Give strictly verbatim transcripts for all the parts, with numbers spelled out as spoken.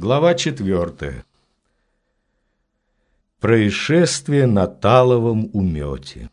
Глава четвертая. Происшествие на Таловом умете.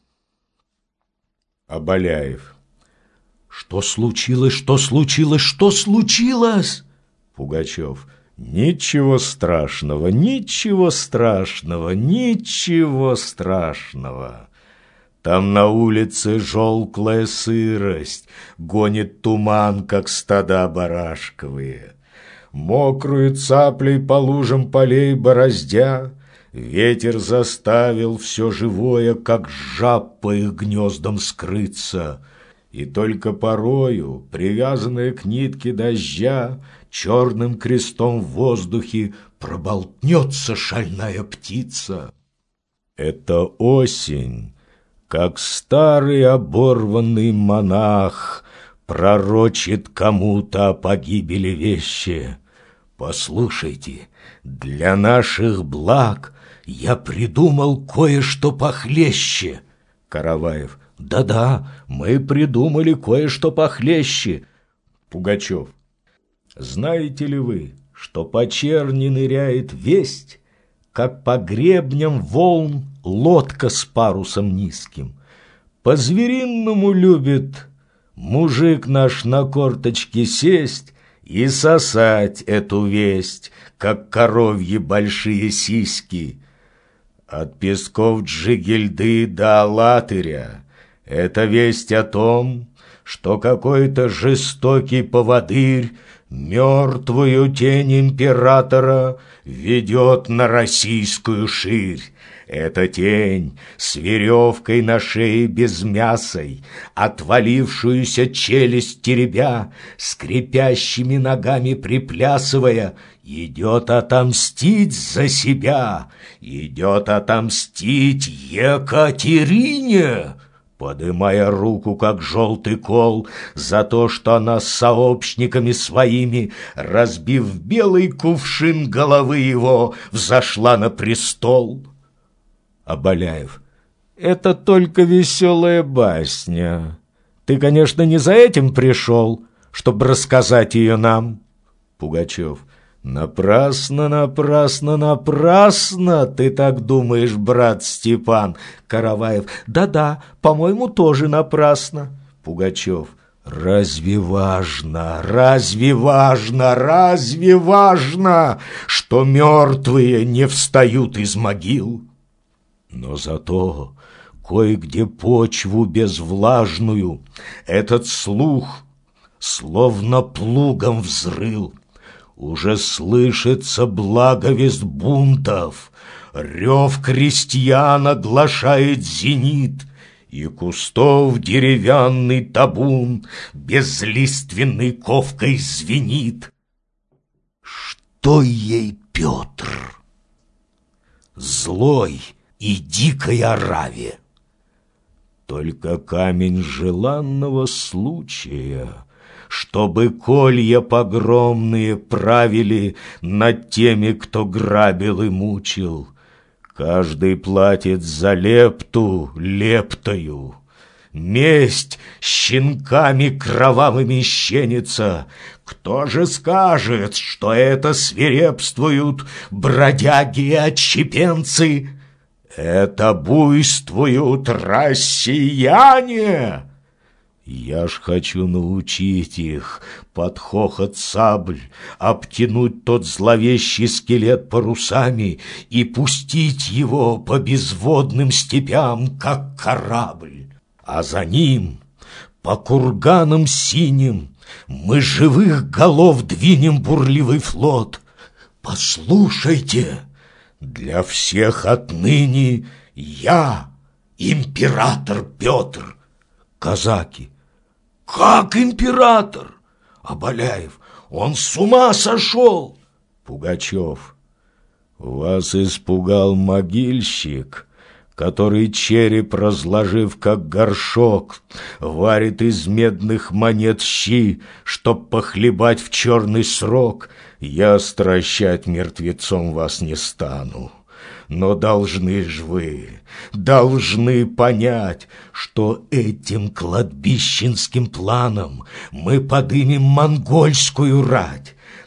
Оболяев. Что случилось, что случилось, что случилось? Пугачев. Ничего страшного, ничего страшного, ничего страшного. Там на улице желклая сырость, гонит туман, как стада барашковые. Мокрую цаплей по лужам полей бороздя, ветер заставил все живое, как жаб по их гнездам скрыться, и только порою, привязанная к нитке дождя, черным крестом в воздухе проболтнется шальная птица. Это осень, как старый оборванный монах, пророчит кому-то о погибели вещи. Послушайте, для наших благ я придумал кое-что похлеще. Караваев. Да-да, мы придумали кое-что похлеще. Пугачев. Знаете ли вы, что по черни ныряет весть, как по гребням волн лодка с парусом низким? По-звериному любит мужик наш на корточке сесть и сосать эту весть, как коровьи большие сиськи. От песков Джигельды до Алатыря это весть о том, что какой-то жестокий поводырь мертвую тень императора ведет на российскую ширь. Эта тень с веревкой на шее безмясой, отвалившуюся челюсть теребя, скрипящими ногами приплясывая, идет отомстить за себя, идет отомстить Екатерине, подымая руку, как желтый кол, за то, что она с сообщниками своими, разбив белый кувшин головы его, взошла на престол. Оболяев. Это только веселая басня. Ты, конечно, не за этим пришел, чтобы рассказать ее нам. Пугачев. Напрасно, напрасно, напрасно ты так думаешь, брат Степан. Караваев. Да-да, по-моему, тоже напрасно. Пугачев. Разве важно, разве важно, разве важно, что мертвые не встают из могил? Но зато кое-где почву безвлажную этот слух словно плугом взрыл. Уже слышится благовест бунтов, рев крестьян оглашает зенит, и кустов деревянный табун безлиственной ковкой звенит. Что ей Петр? Злой и дикой ораве. Только камень желанного случая, чтобы колья погромные правили над теми, кто грабил и мучил. Каждый платит за лепту лептою. Месть щенками кровавыми щенится. Кто же скажет, что это свирепствуют бродяги и отщепенцы? Это буйствуют россияне. Я ж хочу научить их под хохот сабль обтянуть тот зловещий скелет парусами и пустить его по безводным степям, как корабль. А за ним, по курганам синим, мы живых голов двинем бурливый флот. Послушайте, для всех отныне я император Петр. Казаки. Как император? Оболяев. Он с ума сошел. Пугачев. Вас испугал могильщик, который, череп разложив, как горшок, варит из медных монет щи, чтоб похлебать в черный срок. Я стращать мертвецом вас не стану. Но должны ж вы, должны понять, что этим кладбищенским планом мы подымем монгольскую рать.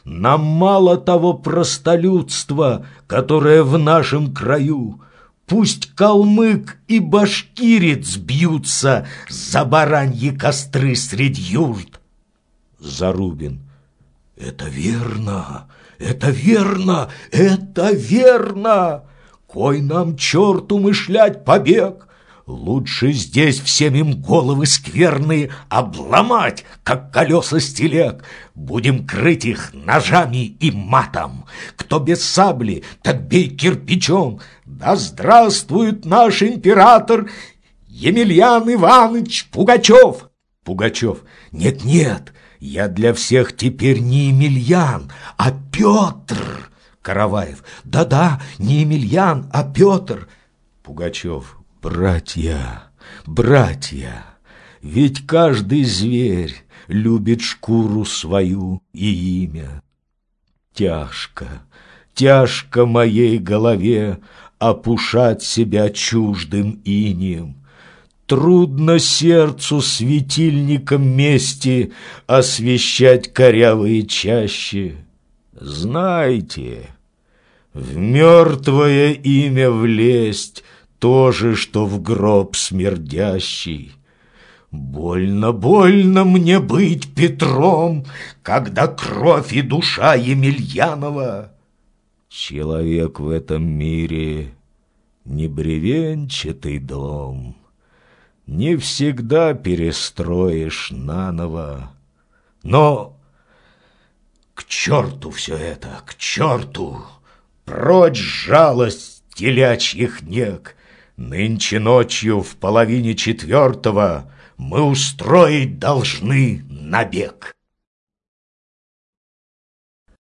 Нам мало того простолюдства, которое в нашем краю. Пусть калмык и башкирец бьются за бараньи костры средь юрт. Зарубин. Это верно, это верно, это верно. Кой нам, черт, умышлять побег? Лучше здесь всем им головы скверные обломать, как колеса с телег. Будем крыть их ножами и матом. Кто без сабли, так бей кирпичом. Да здравствует наш император Емельян Иванович Пугачев. Пугачев. Нет-нет, я для всех теперь не Емельян, а Петр. Караваев. Да-да, не Емельян, а Петр. Пугачев. Братья, братья, ведь каждый зверь любит шкуру свою и имя. Тяжко, тяжко моей голове опушать себя чуждым инеем. Трудно сердцу светильником мести освещать корявые чащи. Знайте, в мертвое имя влезть то же, что в гроб смердящий. Больно, больно мне быть Петром, когда кровь и душа Емельянова. Человек в этом мире не бревенчатый дом, не всегда перестроишь наново. Но к черту все это, к черту! Прочь жалость телячьих нег! Нынче ночью в половине четвертого мы устроить должны набег.